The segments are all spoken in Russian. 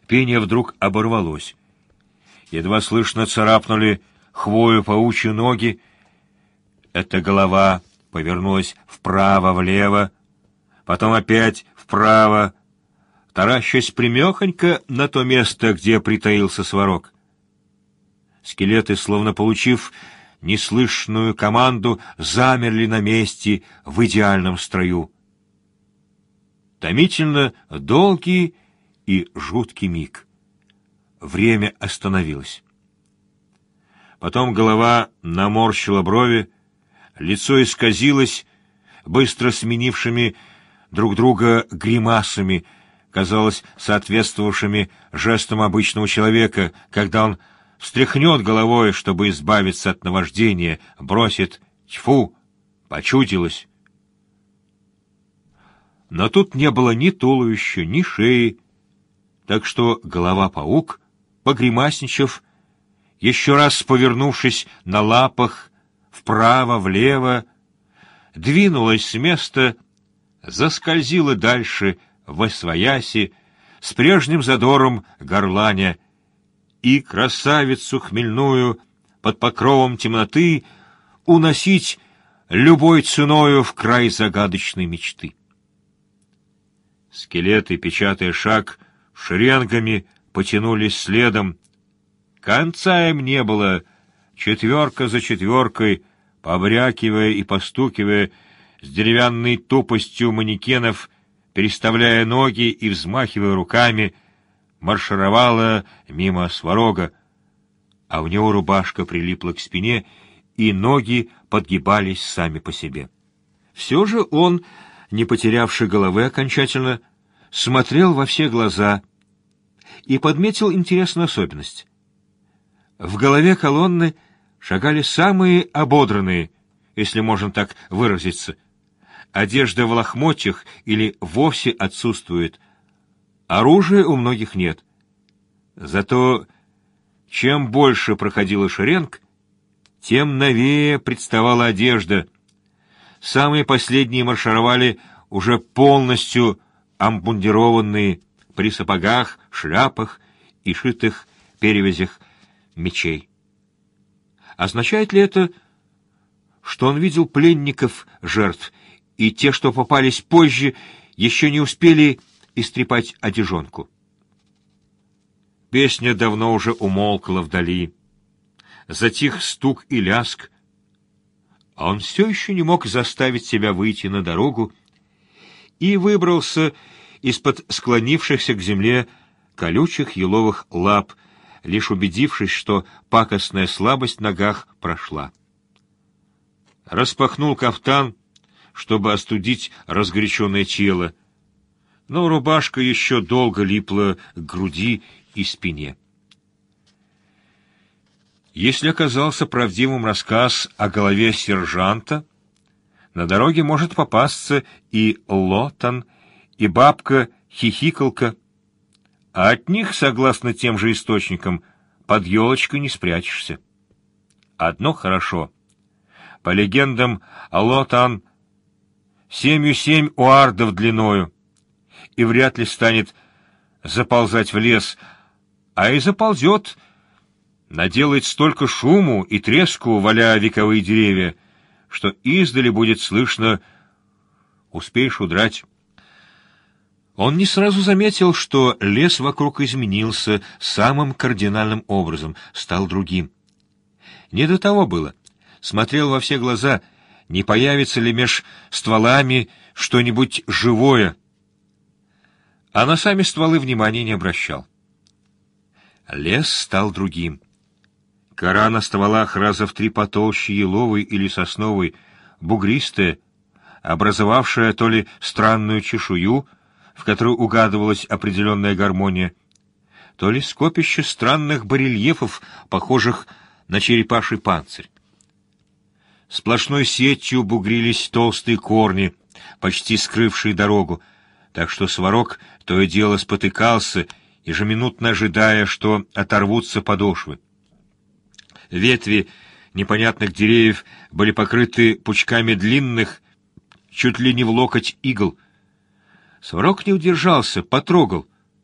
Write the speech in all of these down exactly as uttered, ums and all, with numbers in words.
Пение вдруг оборвалось. Едва слышно царапнули хвою паучьи ноги. Эта голова повернулась вправо-влево, потом опять вправо, таращась примехонько на то место, где притаился Сварог. Скелеты, словно получив неслышную команду, замерли на месте в идеальном строю. Томительно долгий и жуткий миг. Время остановилось. Потом голова наморщила брови, лицо исказилось быстро сменившими друг друга гримасами, казалось, соответствовавшими жестам обычного человека, когда он встряхнет головой, чтобы избавиться от наваждения, бросит «тьфу», «почудилось». Но тут не было ни туловища, ни шеи, так что голова-паук, погримасничав, еще раз повернувшись на лапах вправо-влево, двинулась с места, заскользила дальше восвояси, с прежним задором горланя, и красавицу хмельную под покровом темноты уносить любой ценою в край загадочной мечты. Скелеты, печатая шаг, шеренгами потянулись следом. Конца им не было, четверка за четверкой, побрякивая и постукивая с деревянной тупостью манекенов, переставляя ноги и взмахивая руками, маршировала мимо Сварога, а у него рубашка прилипла к спине, и ноги подгибались сами по себе. Все же он, не потерявший головы окончательно, смотрел во все глаза и подметил интересную особенность. В голове колонны шагали самые ободранные, если можно так выразиться. Одежда в лохмотьях или вовсе отсутствует. Оружия у многих нет. Зато чем больше проходила шеренг, тем новее представала одежда. Самые последние маршировали уже полностью обмундированные, при сапогах, шляпах и шитых перевязях мечей. Означает ли это, что он видел пленников жертв, и те, что попались позже, еще не успели истрепать одежонку? Песня давно уже умолкла вдали. Затих стук и ляск, а он все еще не мог заставить себя выйти на дорогу и выбрался из-под склонившихся к земле колючих еловых лап, лишь убедившись, что пакостная слабость в ногах прошла. Распахнул кафтан, чтобы остудить разгоряченное тело, но рубашка еще долго липла к груди и спине. Если оказался правдивым рассказ о голове сержанта, на дороге может попасться и Лотан, и бабка-хихикалка, а от них, согласно тем же источникам, под елочкой не спрячешься. Одно хорошо. По легендам, Лотан семью семь уардов длиною, и вряд ли станет заползать в лес, а и заползет, наделает столько шуму и треску, валя вековые деревья, что издали будет слышно «успеешь удрать». Он не сразу заметил, что лес вокруг изменился самым кардинальным образом, стал другим. Не до того было. Смотрел во все глаза, не появится ли меж стволами что-нибудь живое, а на сами стволы внимания не обращал. Лес стал другим. Кора на стволах раза в три потолще еловой или сосновой, бугристая, образовавшая то ли странную чешую, в которой угадывалась определенная гармония, то ли скопище странных барельефов, похожих на черепаший панцирь. Сплошной сетью бугрились толстые корни, почти скрывшие дорогу, так что Сварог то и дело спотыкался, ежеминутно ожидая, что оторвутся подошвы. Ветви непонятных деревьев были покрыты пучками длинных, чуть ли не в локоть игл. Сварог не удержался, потрогал.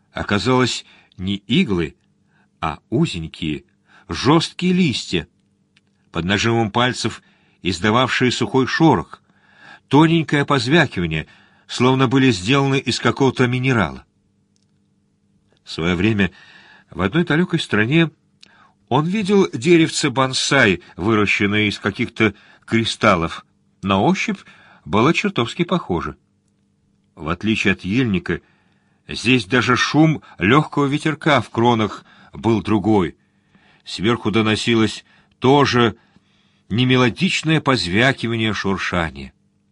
оказалось не иглы, а узенькие, жесткие листья, под нажимом пальцев издававшие сухой шорох, тоненькое позвякивание, словно были сделаны из какого-то минерала. В свое время в одной далекой стране он видел деревце бонсай, выращенное из каких-то кристаллов. На ощупь было чертовски похоже. В отличие от ельника, здесь даже шум легкого ветерка в кронах был другой. Сверху доносилось тоже немелодичное позвякивание, шуршание.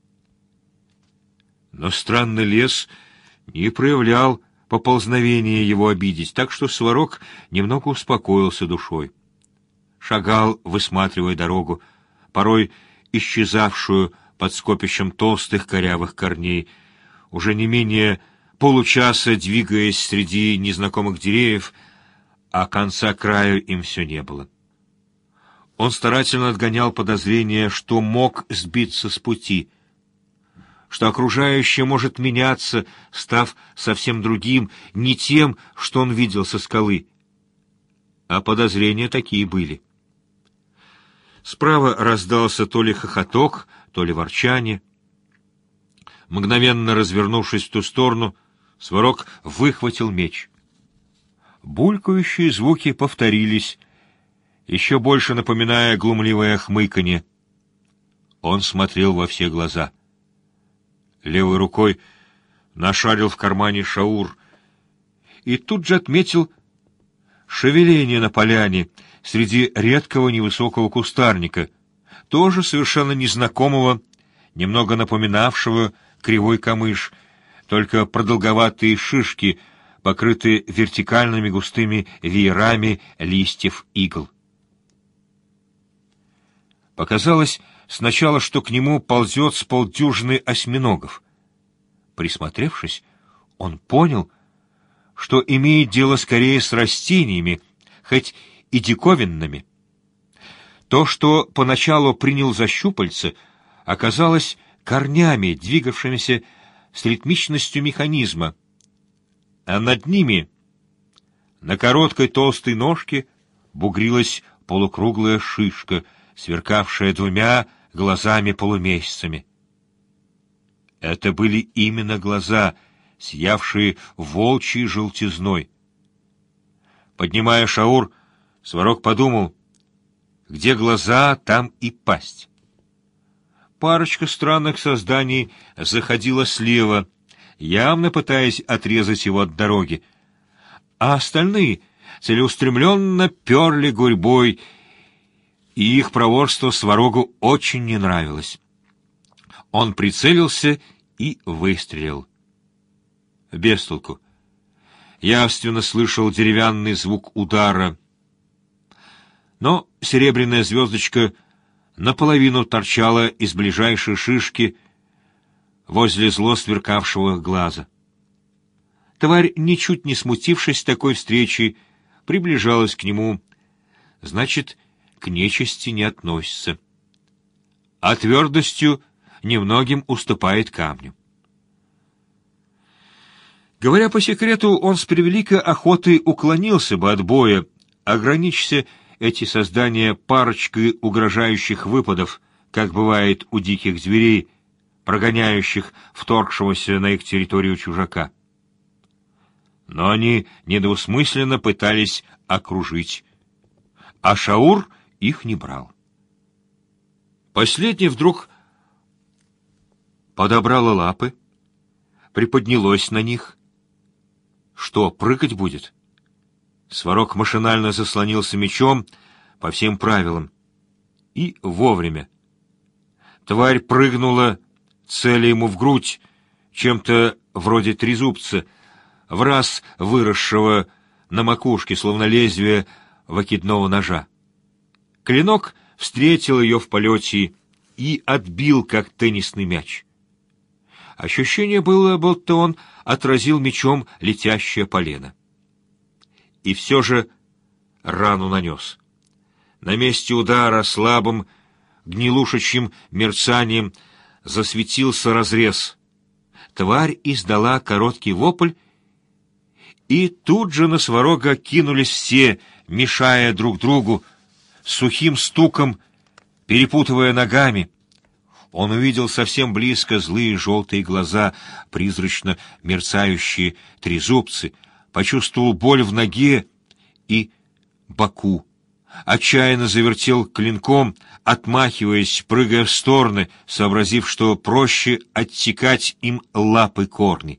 Но странный лес не проявлял поползновения его обидеть, так что Сварог немного успокоился душой. Шагал, высматривая дорогу, порой исчезавшую под скопищем толстых корявых корней, уже не менее получаса двигаясь среди незнакомых деревьев, а конца краю им все не было. Он старательно отгонял подозрение, что мог сбиться с пути, что окружающее может меняться, став совсем другим, не тем, что он видел со скалы. А подозрения такие были. Справа раздался то ли хохоток, то ли ворчание. Мгновенно развернувшись в ту сторону, Сварог выхватил меч. Булькающие звуки повторились, еще больше напоминая глумливое хмыканье. Он смотрел во все глаза. Левой рукой нашарил в кармане шаур и тут же отметил шевеление на поляне среди редкого невысокого кустарника, тоже совершенно незнакомого, немного напоминавшего кривой камыш, только продолговатые шишки, покрытые вертикальными густыми веерами листьев игл. Показалось сначала, что к нему ползет с полдюжины осьминогов. Присмотревшись, он понял, что имеет дело скорее с растениями, хоть и диковинными. То, что поначалу принял за щупальца, оказалось корнями, двигавшимися с ритмичностью механизма, а над ними, на короткой толстой ножке, бугрилась полукруглая шишка, сверкавшая двумя глазами-полумесяцами. Это были именно глаза, сиявшие волчьей желтизной. Поднимая шаур, Сварог подумал, где глаза, там и пасть. Парочка странных созданий заходила слева, явно пытаясь отрезать его от дороги, а остальные целеустремленно перли гурьбой, и их проворство Сварогу очень не нравилось. Он прицелился и выстрелил. Без толку. Явственно слышал деревянный звук удара, но серебряная звездочка наполовину торчала из ближайшей шишки возле зло сверкавшего глаза. Тварь, ничуть не смутившись такой встречи, приближалась к нему. Значит, к нечисти не относится. А твердостью немногим уступает камню. Говоря по секрету, он с превеликой охотой уклонился бы от боя, ограничься эти создания парочкой угрожающих выпадов, как бывает у диких зверей, прогоняющих вторгшегося на их территорию чужака. Но они недвусмысленно пытались окружить, а шаур их не брал. Последний вдруг подобрало лапы, приподнялось на них. Что, прыгать будет? Сварог машинально заслонился мечом по всем правилам. И вовремя. Тварь прыгнула, целя ему в грудь, чем-то вроде трезубца, в раз выросшего на макушке, словно лезвие вакидного ножа. Клинок встретил ее в полете и отбил, как теннисный мяч. Ощущение было, будто он отразил мечом летящее полено. И все же рану нанес. На месте удара слабым, гнилушечьим мерцанием засветился разрез. Тварь издала короткий вопль И тут же на Сварога кинулись все, мешая друг другу, сухим стуком, перепутывая ногами. Он увидел совсем близко злые желтые глаза, призрачно мерцающие трезубцы, почувствовал боль в ноге и боку. Отчаянно завертел клинком, отмахиваясь, прыгая в стороны, сообразив, что проще оттекать им лапы корни.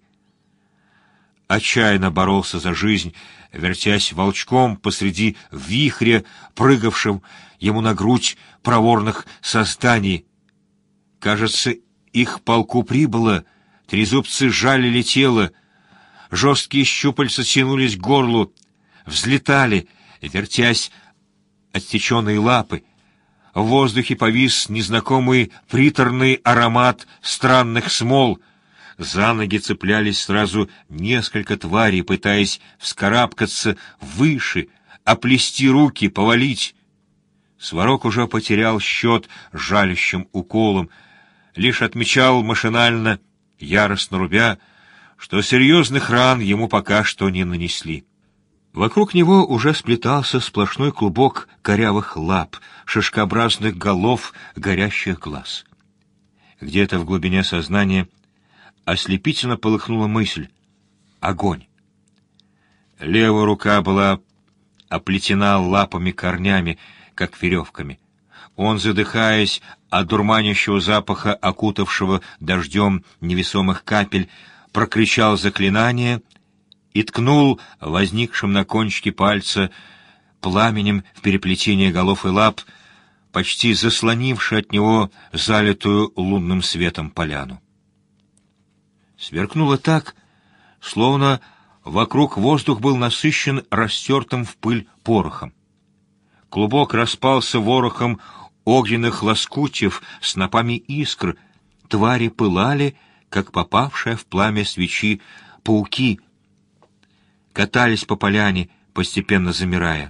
Отчаянно боролся за жизнь, вертясь волчком посреди вихря, прыгавшим ему на грудь проворных созданий. Кажется, их полку прибыло, трезубцы жалили тело, жесткие щупальца тянулись к горлу, взлетали, вертясь отсеченные лапы. В воздухе повис незнакомый приторный аромат странных смол. За ноги цеплялись сразу несколько тварей, пытаясь вскарабкаться выше, оплести руки, повалить. Сварог уже потерял счет жалящим уколом, лишь отмечал машинально, яростно рубя, что серьезных ран ему пока что не нанесли. Вокруг него уже сплетался сплошной клубок корявых лап, шишкообразных голов, горящих глаз. Где-то в глубине сознания ослепительно полыхнула мысль — огонь. Левая рука была оплетена лапами-корнями, как веревками. Он, задыхаясь от дурманящего запаха, окутавшего дождем невесомых капель, прокричал заклинание и ткнул возникшим на кончике пальца пламенем в переплетение голов и лап, почти заслонивший от него залитую лунным светом поляну. Сверкнуло так, словно вокруг воздух был насыщен растертым в пыль порохом. Клубок распался ворохом огненных лоскутьев, снопами искр, твари пылали, как попавшая в пламя свечи пауки, катались по поляне, постепенно замирая.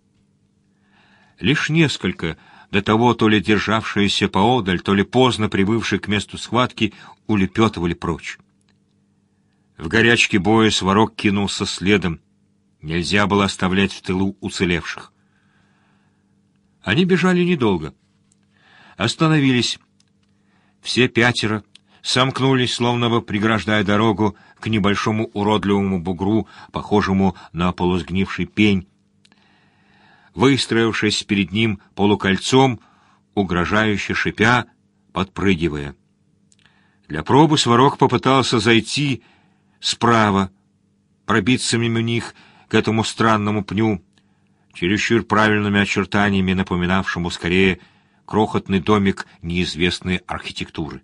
Лишь несколько, до того то ли державшиеся поодаль, то ли поздно прибывшие к месту схватки, улепетывали прочь. В горячке боя Сварог кинулся следом. Нельзя было оставлять в тылу уцелевших. Они бежали недолго. Остановились. Все пятеро сомкнулись, словно бы преграждая дорогу к небольшому уродливому бугру, похожему на полусгнивший пень, выстроившись перед ним полукольцом, угрожающе шипя, подпрыгивая. Для пробы Сварог попытался зайти справа, пробиться мимо них к этому странному пню, чересчур правильными очертаниями напоминавшему скорее крохотный домик неизвестной архитектуры.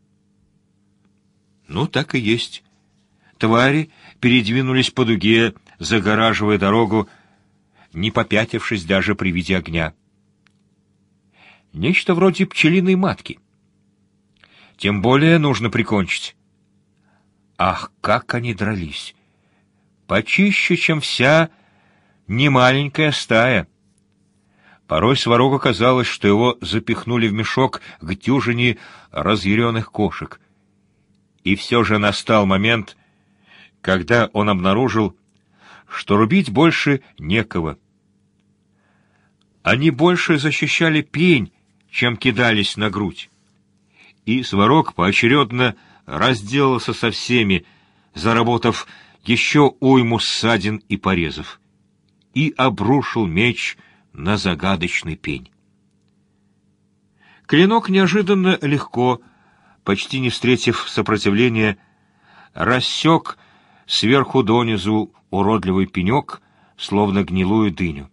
Ну, так и есть. Твари передвинулись по дуге, загораживая дорогу, не попятившись даже при виде огня. Нечто вроде пчелиной матки. Тем более нужно прикончить. Ах, как они дрались! Почище, чем вся немаленькая стая. Порой Сварогу казалось, что его запихнули в мешок к дюжине разъяренных кошек. И все же настал момент, когда он обнаружил, что рубить больше некого. Они больше защищали пень, чем кидались на грудь. И Сварог поочередно разделался со всеми, заработав еще уйму ссадин и порезов, и обрушил меч на загадочный пень. Клинок неожиданно легко, почти не встретив сопротивления, рассек сверху донизу уродливый пенек, словно гнилую дыню.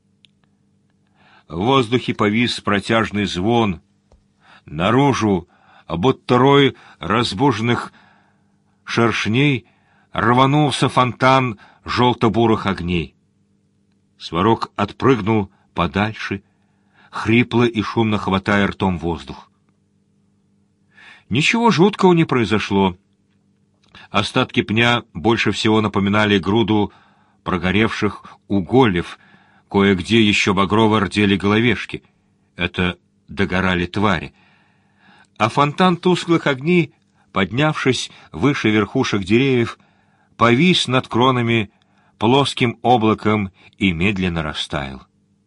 В воздухе повис протяжный звон. Наружу, будто рой разбуженных шершней, рванулся фонтан желто-бурых огней. Сварог отпрыгнул подальше, хрипло и шумно хватая ртом воздух. Ничего жуткого не произошло. Остатки пня больше всего напоминали груду прогоревших угольев, кое-где еще багрово рдели головешки. Это догорали твари. А фонтан тусклых огней, поднявшись выше верхушек деревьев, повис над кронами плоским облаком и медленно растаял.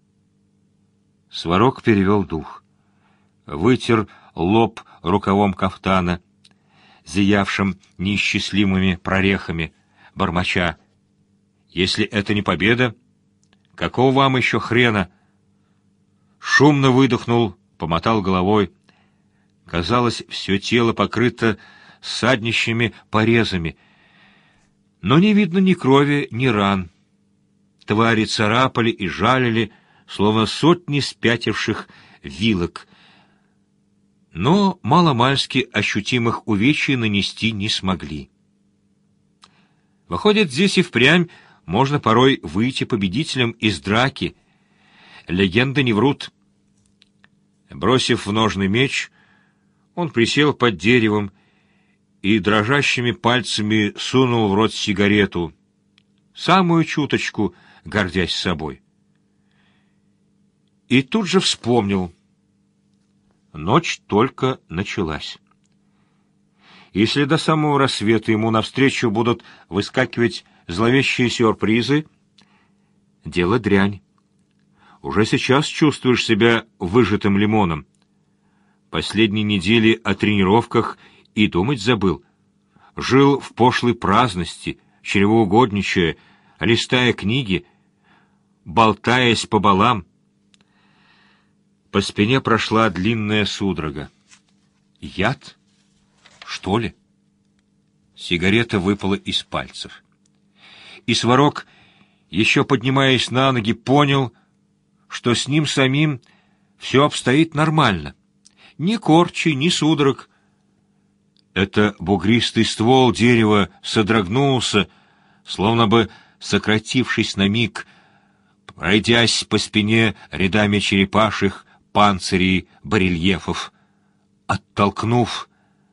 Сварог перевел дух, вытер лоб рукавом кафтана, зиявшим неисчислимыми прорехами, бормоча: «Если это не победа, какого вам еще хрена?» Шумно выдохнул, помотал головой. Казалось, все тело покрыто ссаднищими порезами, но не видно ни крови, ни ран. Твари царапали и жалили, словно сотни спятивших вилок, но маломальски ощутимых увечий нанести не смогли. Выходит, здесь и впрямь можно порой выйти победителем из драки. Легенды не врут. Бросив в ножны меч, он присел под деревом и дрожащими пальцами сунул в рот сигарету, самую чуточку гордясь собой. И тут же вспомнил. Ночь только началась. Если до самого рассвета ему навстречу будут выскакивать зловещие сюрпризы, дело дрянь. Уже сейчас чувствуешь себя выжатым лимоном. Последние недели о тренировках и думать забыл. Жил в пошлой праздности, чревоугодничая, листая книги, болтаясь по балам. По спине прошла длинная судорога. Яд? Что ли? Сигарета выпала из пальцев. И Сварог, еще поднимаясь на ноги, понял, что с ним самим все обстоит нормально. Ни корчи, ни судорог. Это бугристый ствол дерева содрогнулся, словно бы сократившись на миг, пройдясь по спине рядами черепашьих панцирей барельефов, оттолкнув,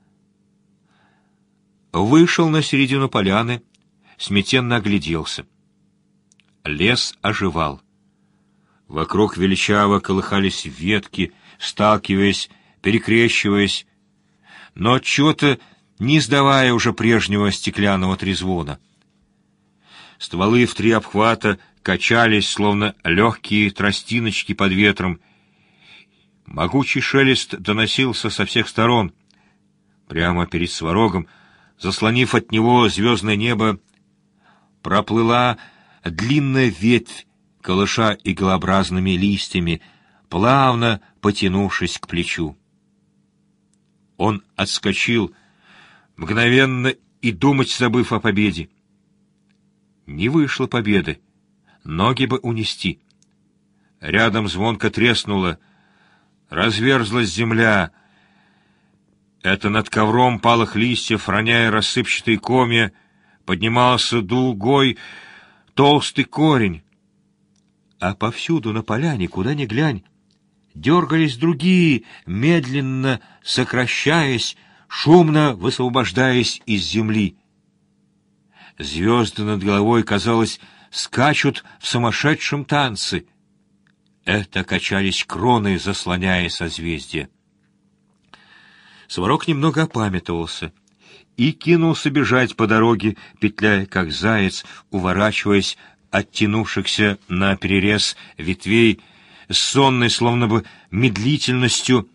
вышел на середину поляны, смятенно огляделся. Лес оживал. Вокруг величаво колыхались ветки, сталкиваясь, перекрещиваясь, но отчего-то не сдавая уже прежнего стеклянного трезвона. Стволы в три обхвата качались, словно легкие тростиночки под ветром. Могучий шелест доносился со всех сторон. Прямо перед Сварогом, заслонив от него звездное небо, проплыла длинная ветвь, колыша иглообразными листьями, плавно потянувшись к плечу. Он отскочил, мгновенно и думать забыв о победе. Не вышло победы, ноги бы унести. Рядом звонко треснуло, разверзлась земля. Это над ковром палых листьев, роняя рассыпчатые комья, поднимался дугой толстый корень. А повсюду на поляне, куда ни глянь, дергались другие, медленно сокращаясь, шумно высвобождаясь из земли. Звезды над головой, казалось, скачут в сумасшедшем танце. Это качались кроны, заслоняя созвездия. Сварог немного опамятовался и кинулся бежать по дороге, петляя, как заяц, уворачиваясь от тянувшихся на перерез ветвей, с сонной, словно бы медлительностью,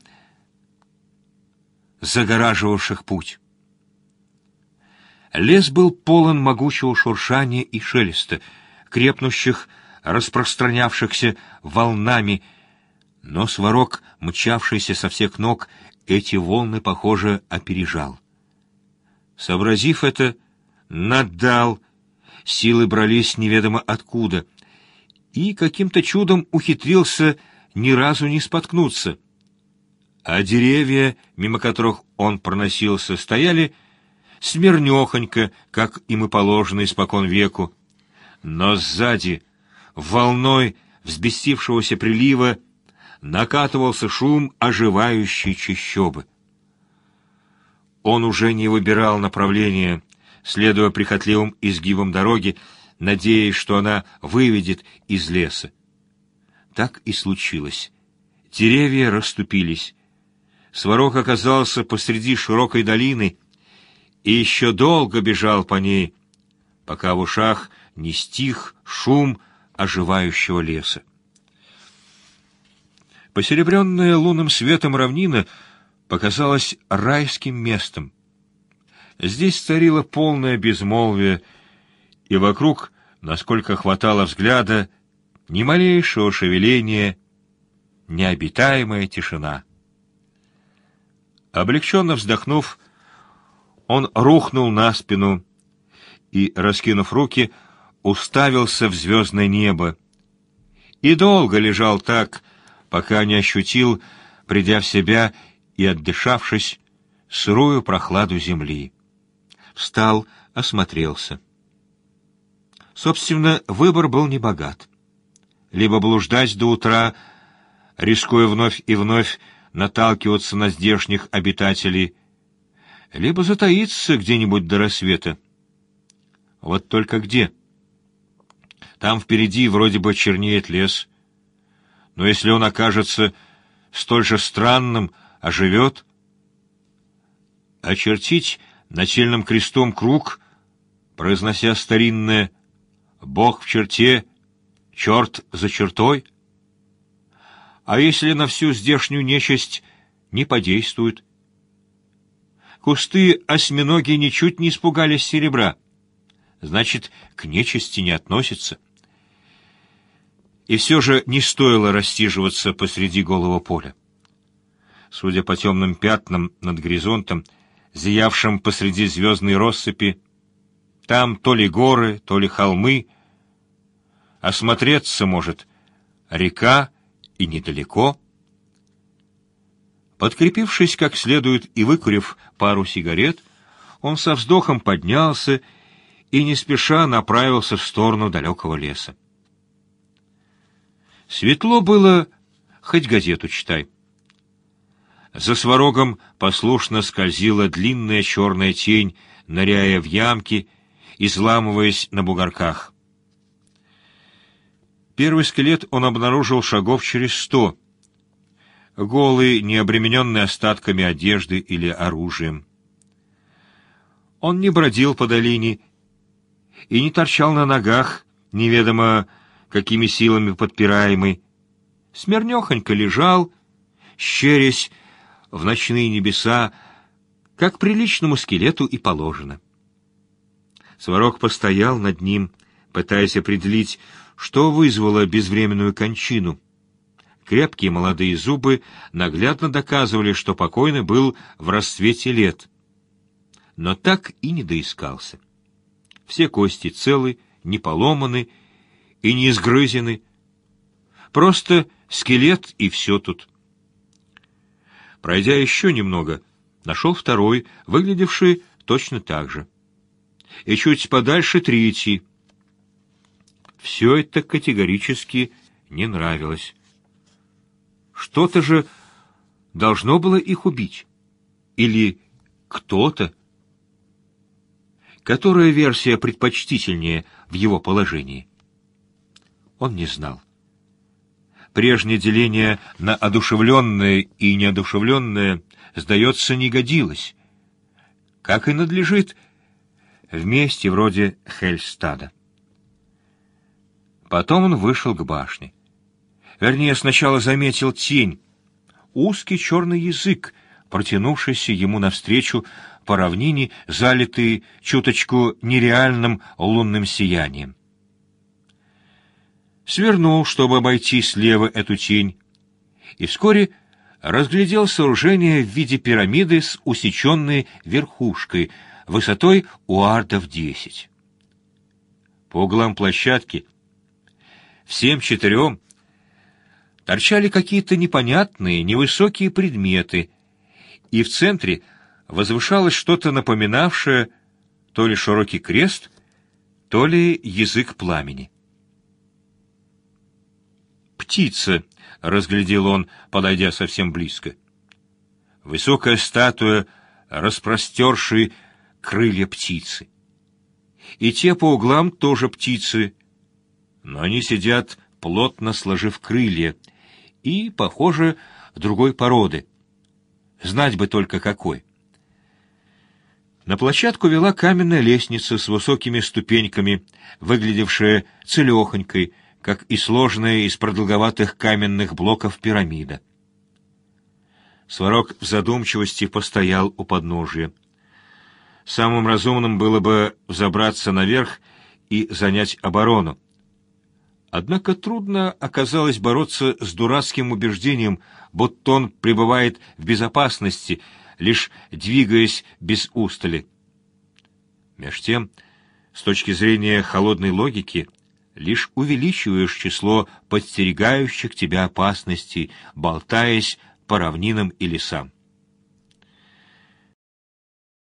загораживавших путь. Лес был полон могучего шуршания и шелеста, крепнущих, распространявшихся волнами, но Сварог, мчавшийся со всех ног, эти волны, похоже, опережал. Сообразив это, наддал, силы брались неведомо откуда, и каким-то чудом ухитрился ни разу не споткнуться. А деревья, мимо которых он проносился, стояли смирнёхонько, как им и положено испокон веку. Но сзади, волной взбесившегося прилива, накатывался шум оживающей чащобы. Он уже не выбирал направления, следуя прихотливым изгибам дороги, надеясь, что она выведет из леса. Так и случилось. Деревья расступились. Сварог оказался посреди широкой долины и еще долго бежал по ней, пока в ушах не стих шум оживающего леса. Посеребренная лунным светом равнина показалась райским местом. Здесь царило полное безмолвие, и вокруг, насколько хватало взгляда, ни малейшего шевеления, необитаемая тишина. Облегченно вздохнув, он рухнул на спину и, раскинув руки, уставился в звездное небо и долго лежал так, пока не ощутил, придя в себя и отдышавшись, сырую прохладу земли. Встал, осмотрелся. Собственно, выбор был небогат. Либо блуждать до утра, рискуя вновь и вновь наталкиваться на здешних обитателей, либо затаиться где-нибудь до рассвета. Вот только где? Там впереди вроде бы чернеет лес, но если он окажется столь же странным, оживет, очертить нательным крестом круг, произнося старинное «Бог в черте, черт за чертой», а если на всю здешнюю нечисть не подействует? Кусты осьминоги ничуть не испугались серебра, значит, к нечисти не относятся. И все же не стоило рассиживаться посреди голого поля. Судя по темным пятнам над горизонтом, зиявшим посреди звездной россыпи, там то ли горы, то ли холмы, осмотреться может река и недалеко. Подкрепившись как следует и выкурив пару сигарет, он со вздохом поднялся и не спеша направился в сторону далекого леса. Светло было, хоть газету читай. За сварогом послушно скользила длинная черная тень, ныряя в ямки, изламываясь на бугорках. Первый скелет он обнаружил шагов через сто, голый, не обремененный остатками одежды или оружием. Он не бродил по долине и не торчал на ногах, неведомо какими силами подпираемый, смирнехонько лежал, щерясь в ночные небеса, как приличному скелету и положено. Сварог постоял над ним, пытаясь определить, что вызвало безвременную кончину. Крепкие молодые зубы наглядно доказывали, что покойный был в расцвете лет. Но так и не доискался. Все кости целы, не поломаны и не изгрызены. Просто скелет и все тут. Пройдя еще немного, нашел второй, выглядевший точно так же. И чуть подальше третий. Все это категорически не нравилось. Что-то же должно было их убить. Или кто-то. Которая версия предпочтительнее в его положении? Он не знал. Прежнее деление на одушевленное и неодушевленное, сдается, не годилось, как и надлежит в месте вроде Хельстада. Потом он вышел к башне. Вернее, сначала заметил тень, узкий черный язык, протянувшийся ему навстречу по равнине, залитый чуточку нереальным лунным сиянием. Свернул, чтобы обойти слева эту тень, и вскоре разглядел сооружение в виде пирамиды с усеченной верхушкой, высотой у ардов десять. По углам площадки всем четырем торчали какие-то непонятные, невысокие предметы, и в центре возвышалось что-то напоминавшее то ли широкий крест, то ли язык пламени. «Птица», — разглядел он, подойдя совсем близко. Высокая статуя, распростершей крылья птицы. И те по углам тоже птицы, но они сидят, плотно сложив крылья, и, похоже, другой породы. Знать бы только какой. На площадку вела каменная лестница с высокими ступеньками, выглядевшая целехонькой, как и сложенная из продолговатых каменных блоков пирамида. Сварог в задумчивости постоял у подножия. Самым разумным было бы взобраться наверх и занять оборону. Однако трудно оказалось бороться с дурацким убеждением, будто он пребывает в безопасности, лишь двигаясь без устали. Меж тем, с точки зрения холодной логики, лишь увеличиваешь число подстерегающих тебя опасностей, болтаясь по равнинам и лесам.